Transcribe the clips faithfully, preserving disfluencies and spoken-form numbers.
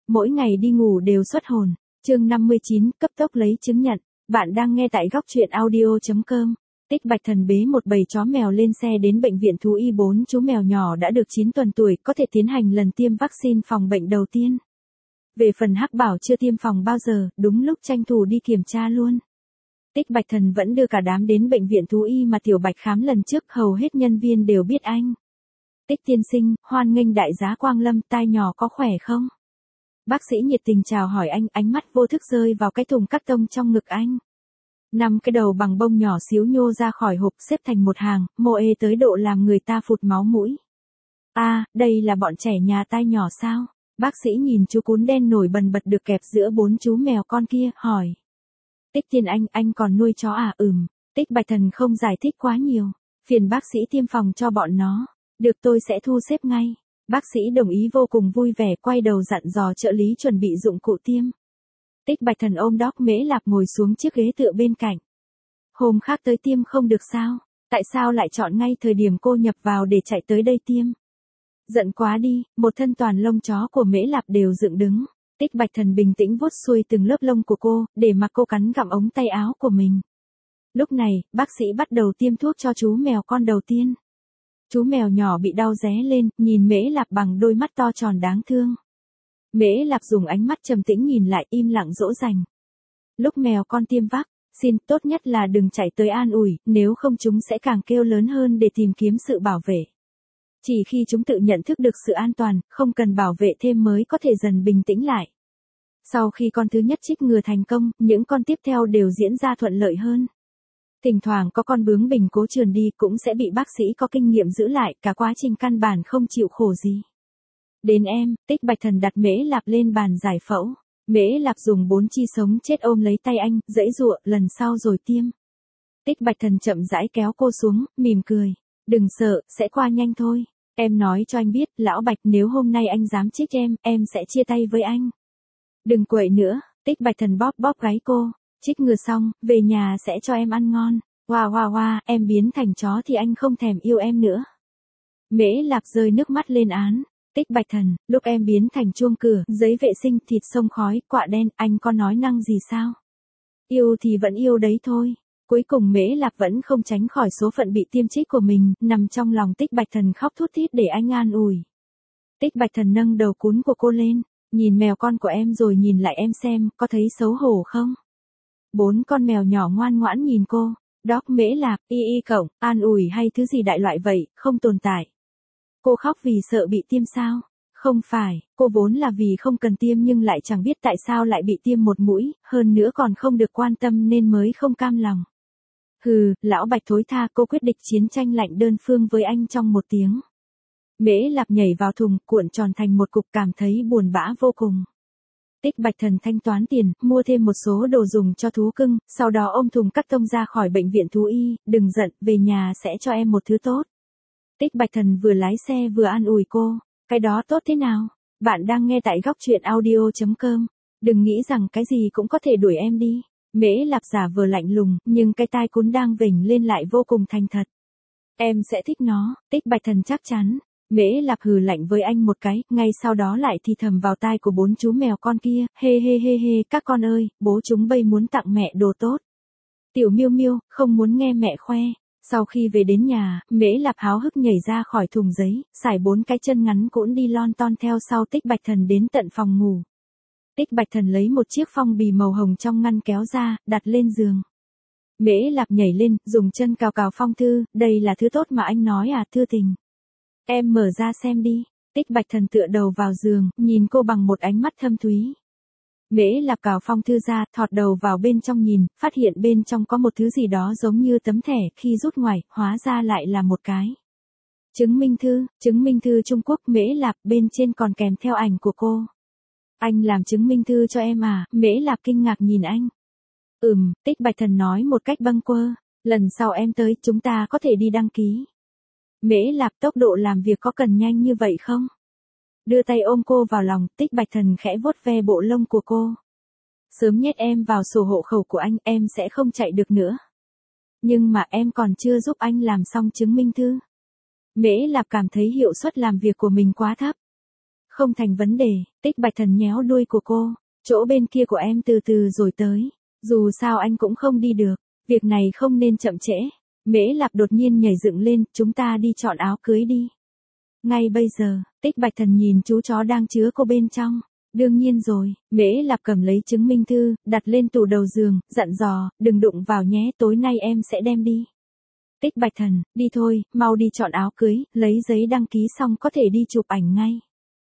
mỗi ngày đi ngủ đều xuất hồn. Chương năm mươi chín, cấp tốc lấy chứng nhận. Bạn đang nghe tại góc truyện audio chấm com. Tích Bạch Thần bế một bầy chó mèo lên xe đến bệnh viện thú y. Bốn chú mèo nhỏ đã được chín tuần tuổi, có thể tiến hành lần tiêm vaccine phòng bệnh đầu tiên. Về phần Hắc Bảo chưa tiêm phòng bao giờ, đúng lúc tranh thủ đi kiểm tra luôn. Tích Bạch Thần vẫn đưa cả đám đến bệnh viện thú y mà Tiểu Bạch khám lần trước, hầu hết nhân viên đều biết anh. Tích tiên sinh, hoan nghênh đại giá quang lâm, tai nhỏ có khỏe không? Bác sĩ nhiệt tình chào hỏi anh, ánh mắt vô thức rơi vào cái thùng cắt tông trong ngực anh. Năm cái đầu bằng bông nhỏ xíu nhô ra khỏi hộp xếp thành một hàng, mô ê tới độ làm người ta phụt máu mũi. À, đây là bọn trẻ nhà tai nhỏ sao? Bác sĩ nhìn chú cún đen nổi bần bật được kẹp giữa bốn chú mèo con kia, hỏi. Tích tiên anh, anh còn nuôi chó à? Ừm. Tích Bạch Thần không giải thích quá nhiều. Phiền bác sĩ tiêm phòng cho bọn nó. Được, tôi sẽ thu xếp ngay. Bác sĩ đồng ý vô cùng vui vẻ, quay đầu dặn dò trợ lý chuẩn bị dụng cụ tiêm. Tích Bạch Thần ôm Đóc Mễ Lạp ngồi xuống chiếc ghế tựa bên cạnh. Hôm khác tới tiêm không được sao? Tại sao lại chọn ngay thời điểm cô nhập vào để chạy tới đây tiêm? Giận quá đi, một thân toàn lông chó của Mễ Lạp đều dựng đứng. Tích Bạch Thần bình tĩnh vuốt xuôi từng lớp lông của cô, để mặc cô cắn gặm ống tay áo của mình. Lúc này, bác sĩ bắt đầu tiêm thuốc cho chú mèo con đầu tiên. Chú mèo nhỏ bị đau ré lên, nhìn Mễ Lạp bằng đôi mắt to tròn đáng thương. Mễ Lạp dùng ánh mắt trầm tĩnh nhìn lại, im lặng dỗ dành. Lúc mèo con tiêm vắc, xin tốt nhất là đừng chạy tới an ủi, nếu không chúng sẽ càng kêu lớn hơn để tìm kiếm sự bảo vệ. Chỉ khi chúng tự nhận thức được sự an toàn, không cần bảo vệ thêm mới có thể dần bình tĩnh lại. Sau khi con thứ nhất trích ngừa thành công, những con tiếp theo đều diễn ra thuận lợi hơn. Thỉnh thoảng có con bướng bỉnh cố trườn đi cũng sẽ bị bác sĩ có kinh nghiệm giữ lại, cả quá trình căn bản không chịu khổ gì. Đến em, Tích Bạch Thần đặt Mễ Lạp lên bàn giải phẫu. Mễ Lạp dùng bốn chi sống chết ôm lấy tay anh, giãy giụa, lần sau rồi tiêm. Tích Bạch Thần chậm rãi kéo cô xuống, mỉm cười. Đừng sợ, sẽ qua nhanh thôi. Em nói cho anh biết, lão Bạch, nếu hôm nay anh dám trích em, em sẽ chia tay với anh. Đừng quậy nữa, Tích Bạch Thần bóp bóp gáy cô. Trích ngừa xong, về nhà sẽ cho em ăn ngon. Hoa hoa hoa, em biến thành chó thì anh không thèm yêu em nữa. Mễ Lạp rơi nước mắt lên án. Tích Bạch Thần, lúc em biến thành chuông cửa, giấy vệ sinh, thịt sông khói, quạ đen, anh có nói năng gì sao? Yêu thì vẫn yêu đấy thôi. Cuối cùng Mễ Lạp vẫn không tránh khỏi số phận bị tiêm trích của mình, nằm trong lòng Tích Bạch Thần khóc thút thít để anh an ủi. Tích Bạch Thần nâng đầu cún của cô lên, nhìn mèo con của em rồi nhìn lại em xem, có thấy xấu hổ không? Bốn con mèo nhỏ ngoan ngoãn nhìn cô. Đóc Mễ Lạp, y y cổng, an ủi hay thứ gì đại loại vậy, không tồn tại. Cô khóc vì sợ bị tiêm sao? Không phải, cô vốn là vì không cần tiêm nhưng lại chẳng biết tại sao lại bị tiêm một mũi, hơn nữa còn không được quan tâm nên mới không cam lòng. Hừ, lão Bạch thối tha, cô quyết định chiến tranh lạnh đơn phương với anh trong một tiếng. Mễ Lạp nhảy vào thùng, cuộn tròn thành một cục, cảm thấy buồn bã vô cùng. Tích Bạch Thần thanh toán tiền, mua thêm một số đồ dùng cho thú cưng, sau đó ôm thùng cắt tông ra khỏi bệnh viện thú y, đừng giận, về nhà sẽ cho em một thứ tốt. Tích Bạch Thần vừa lái xe vừa an ủi cô, cái đó tốt thế nào? Bạn đang nghe tại góc truyện audio chấm com. Đừng nghĩ rằng cái gì cũng có thể đuổi em đi. Mễ Lạp giả vờ lạnh lùng, nhưng cái tai cún đang vểnh lên lại vô cùng thành thật. Em sẽ thích nó, Tích Bạch Thần chắc chắn. Mễ Lạp hừ lạnh với anh một cái, ngay sau đó lại thì thầm vào tai của bốn chú mèo con kia, hê hê hê hê, các con ơi, bố chúng bây muốn tặng mẹ đồ tốt. Tiểu Miêu Miêu, không muốn nghe mẹ khoe. Sau khi về đến nhà, Mễ Lạp háo hức nhảy ra khỏi thùng giấy, xải bốn cái chân ngắn cũn đi lon ton theo sau Tích Bạch Thần đến tận phòng ngủ. Tích Bạch Thần lấy một chiếc phong bì màu hồng trong ngăn kéo ra, đặt lên giường. Mễ Lạp nhảy lên, dùng chân cào cào phong thư, đây là thứ tốt mà anh nói à, thư tình. Em mở ra xem đi. Tích Bạch Thần tựa đầu vào giường, nhìn cô bằng một ánh mắt thâm thúy. Mễ Lạp cào phong thư ra, thọt đầu vào bên trong nhìn, phát hiện bên trong có một thứ gì đó giống như tấm thẻ, khi rút ngoài, hóa ra lại là một cái chứng minh thư, chứng minh thư Trung Quốc. Mễ Lạp, bên trên còn kèm theo ảnh của cô. Anh làm chứng minh thư cho em à? Mễ Lạp kinh ngạc nhìn anh. Ừm, Tích Bạch Thần nói một cách bâng quơ, lần sau em tới, chúng ta có thể đi đăng ký. Mễ Lạp, tốc độ làm việc có cần nhanh như vậy không? Đưa tay ôm cô vào lòng, Tích Bạch Thần khẽ vuốt ve bộ lông của cô. Sớm nhét em vào sổ hộ khẩu của anh, em sẽ không chạy được nữa. Nhưng mà em còn chưa giúp anh làm xong chứng minh thư. Mễ Lạp cảm thấy hiệu suất làm việc của mình quá thấp. Không thành vấn đề, Tích Bạch Thần nhéo đuôi của cô, chỗ bên kia của em từ từ rồi tới, dù sao anh cũng không đi được, việc này không nên chậm trễ. Mễ Lạp đột nhiên nhảy dựng lên, chúng ta đi chọn áo cưới đi. Ngay bây giờ, Tích Bạch Thần nhìn chú chó đang chứa cô bên trong. Đương nhiên rồi, Mễ Lạp cầm lấy chứng minh thư, đặt lên tủ đầu giường, dặn dò, đừng đụng vào nhé, tối nay em sẽ đem đi. Tích Bạch Thần, đi thôi, mau đi chọn áo cưới, lấy giấy đăng ký xong có thể đi chụp ảnh ngay.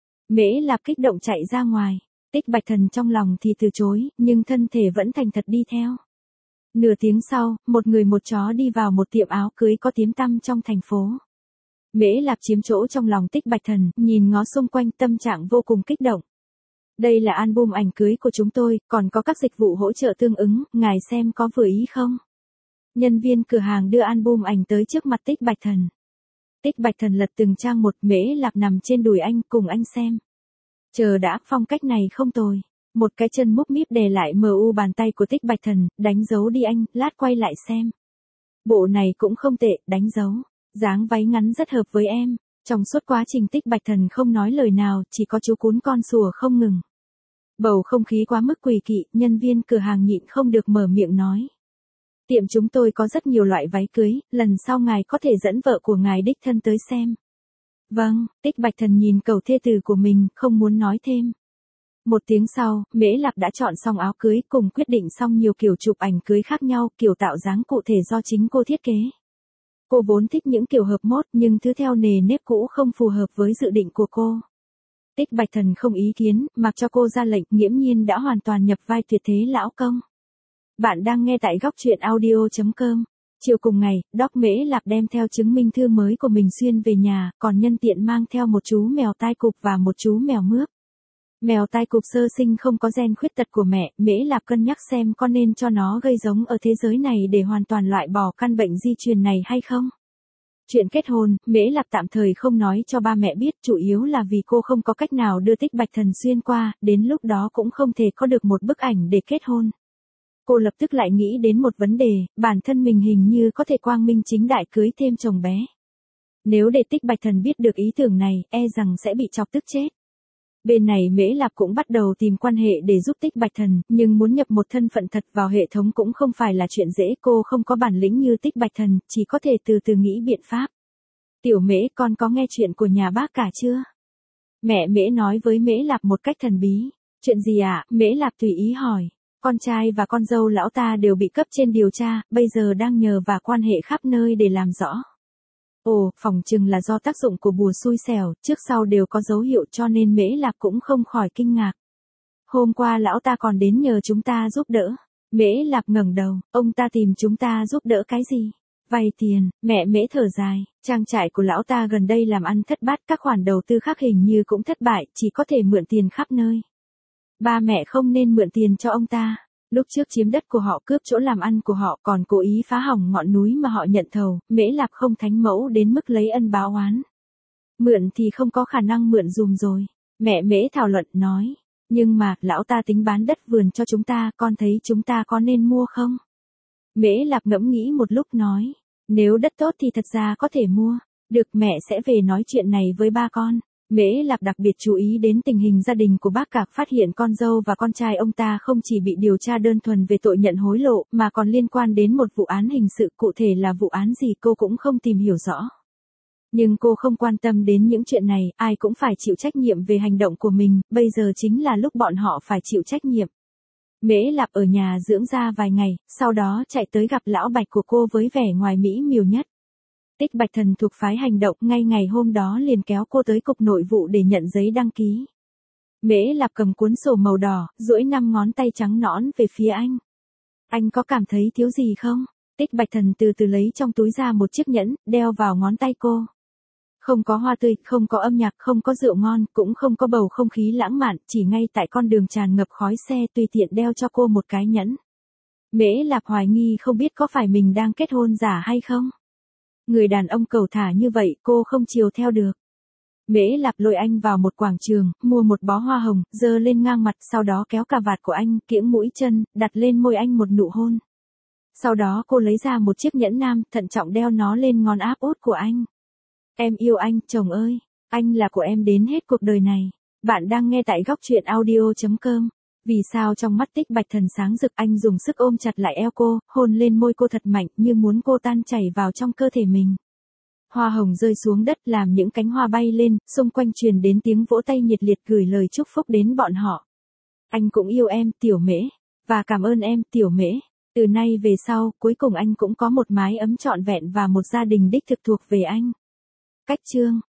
Mễ Lạp kích động chạy ra ngoài, Tích Bạch Thần trong lòng thì từ chối, nhưng thân thể vẫn thành thật đi theo. Nửa tiếng sau, một người một chó đi vào một tiệm áo cưới có tiếng tăm trong thành phố. Mễ Lạp chiếm chỗ trong lòng Tích Bạch Thần, nhìn ngó xung quanh tâm trạng vô cùng kích động. Đây là album ảnh cưới của chúng tôi, còn có các dịch vụ hỗ trợ tương ứng, ngài xem có vừa ý không? Nhân viên cửa hàng đưa album ảnh tới trước mặt Tích Bạch Thần. Tích Bạch Thần lật từng trang một, Mễ Lạp nằm trên đùi anh, cùng anh xem. Chờ đã, phong cách này không tồi. Một cái chân múc míp đè lại mờ u bàn tay của Tích Bạch Thần, đánh dấu đi anh, lát quay lại xem. Bộ này cũng không tệ, đánh dấu. Dáng váy ngắn rất hợp với em. Trong suốt quá trình Tích Bạch Thần không nói lời nào, chỉ có chú cún con sủa không ngừng. Bầu không khí quá mức quỷ kỵ, nhân viên cửa hàng nhịn không được mở miệng nói. Tiệm chúng tôi có rất nhiều loại váy cưới, lần sau ngài có thể dẫn vợ của ngài đích thân tới xem. Vâng, Tích Bạch Thần nhìn cầu thê tử của mình, không muốn nói thêm. Một tiếng sau, Mễ Lạp đã chọn xong áo cưới, cùng quyết định xong nhiều kiểu chụp ảnh cưới khác nhau, kiểu tạo dáng cụ thể do chính cô thiết kế. Cô vốn thích những kiểu hợp mốt, nhưng thứ theo nề nếp cũ không phù hợp với dự định của cô. Tích Bạch Thần không ý kiến, mặc cho cô ra lệnh, nghiễm nhiên đã hoàn toàn nhập vai tuyệt thế lão công. Bạn đang nghe tại góc truyện audio chấm com. Chiều cùng ngày, Doc Mễ Lạp đem theo chứng minh thư mới của mình xuyên về nhà, còn nhân tiện mang theo một chú mèo tai cụp và một chú mèo mướp. Mèo tai cụp sơ sinh không có gen khuyết tật của mẹ, Mễ Lạp cân nhắc xem có nên cho nó gây giống ở thế giới này để hoàn toàn loại bỏ căn bệnh di truyền này hay không. Chuyện kết hôn, Mễ Lạp tạm thời không nói cho ba mẹ biết, chủ yếu là vì cô không có cách nào đưa Tích Bạch Thần xuyên qua, đến lúc đó cũng không thể có được một bức ảnh để kết hôn. Cô lập tức lại nghĩ đến một vấn đề, bản thân mình hình như có thể quang minh chính đại cưới thêm chồng bé. Nếu để Tích Bạch Thần biết được ý tưởng này, e rằng sẽ bị chọc tức chết. Bên này Mễ Lạp cũng bắt đầu tìm quan hệ để giúp Tích Bạch Thần, nhưng muốn nhập một thân phận thật vào hệ thống cũng không phải là chuyện dễ, cô không có bản lĩnh như Tích Bạch Thần, chỉ có thể từ từ nghĩ biện pháp. Tiểu Mễ, con có nghe chuyện của nhà bác cả chưa? Mẹ Mễ nói với Mễ Lạp một cách thần bí. Chuyện gì ạ? À? Mễ Lạp tùy ý hỏi. Con trai và con dâu lão ta đều bị cấp trên điều tra, bây giờ đang nhờ và quan hệ khắp nơi để làm rõ. Ồ, phỏng chừng là do tác dụng của bùa xui xẻo, trước sau đều có dấu hiệu cho nên Mễ Lạp cũng không khỏi kinh ngạc. Hôm qua lão ta còn đến nhờ chúng ta giúp đỡ. Mễ Lạp ngẩng đầu, ông ta tìm chúng ta giúp đỡ cái gì? Vay tiền, mẹ Mễ thở dài, trang trại của lão ta gần đây làm ăn thất bát, các khoản đầu tư khác hình như cũng thất bại, chỉ có thể mượn tiền khắp nơi. Ba mẹ không nên mượn tiền cho ông ta. Lúc trước chiếm đất của họ, cướp chỗ làm ăn của họ, còn cố ý phá hỏng ngọn núi mà họ nhận thầu, Mễ Lạp không thánh mẫu đến mức lấy ân báo oán. Mượn thì không có khả năng mượn dùm rồi. Mẹ Mễ thảo luận nói. Nhưng mà, lão ta tính bán đất vườn cho chúng ta, con thấy chúng ta có nên mua không? Mễ Lạp ngẫm nghĩ một lúc nói. Nếu đất tốt thì thật ra có thể mua. Được, mẹ sẽ về nói chuyện này với ba con. Mễ Lạp đặc biệt chú ý đến tình hình gia đình của bác Cạc, phát hiện con dâu và con trai ông ta không chỉ bị điều tra đơn thuần về tội nhận hối lộ, mà còn liên quan đến một vụ án hình sự, cụ thể là vụ án gì cô cũng không tìm hiểu rõ. Nhưng cô không quan tâm đến những chuyện này, ai cũng phải chịu trách nhiệm về hành động của mình, bây giờ chính là lúc bọn họ phải chịu trách nhiệm. Mễ Lạp ở nhà dưỡng da vài ngày, sau đó chạy tới gặp lão Bạch của cô với vẻ ngoài mỹ miều nhất. Tích Bạch Thần thuộc phái hành động, ngay ngày hôm đó liền kéo cô tới cục nội vụ để nhận giấy đăng ký. Mễ Lạp cầm cuốn sổ màu đỏ, duỗi năm ngón tay trắng nõn về phía anh. Anh có cảm thấy thiếu gì không? Tích Bạch Thần từ từ lấy trong túi ra một chiếc nhẫn, đeo vào ngón tay cô. Không có hoa tươi, không có âm nhạc, không có rượu ngon, cũng không có bầu không khí lãng mạn, chỉ ngay tại con đường tràn ngập khói xe tùy tiện đeo cho cô một cái nhẫn. Mễ Lạp hoài nghi không biết có phải mình đang kết hôn giả hay không. Người đàn ông cầu thả như vậy cô không chiều theo được. Mễ Lạp lôi anh vào một quảng trường, mua một bó hoa hồng, giơ lên ngang mặt, sau đó kéo cà vạt của anh, kiễng mũi chân, đặt lên môi anh một nụ hôn. Sau đó cô lấy ra một chiếc nhẫn nam, thận trọng đeo nó lên ngón áp út của anh. Em yêu anh, chồng ơi, anh là của em đến hết cuộc đời này. Bạn đang nghe tại góc truyện audio chấm com. Vì sao trong mắt Tích Bạch Thần sáng rực, anh dùng sức ôm chặt lại eo cô, hôn lên môi cô thật mạnh như muốn cô tan chảy vào trong cơ thể mình. Hoa hồng rơi xuống đất làm những cánh hoa bay lên, xung quanh truyền đến tiếng vỗ tay nhiệt liệt gửi lời chúc phúc đến bọn họ. Anh cũng yêu em, Tiểu Mễ. Và cảm ơn em, Tiểu Mễ. Từ nay về sau, cuối cùng anh cũng có một mái ấm trọn vẹn và một gia đình đích thực thuộc về anh. Cách chương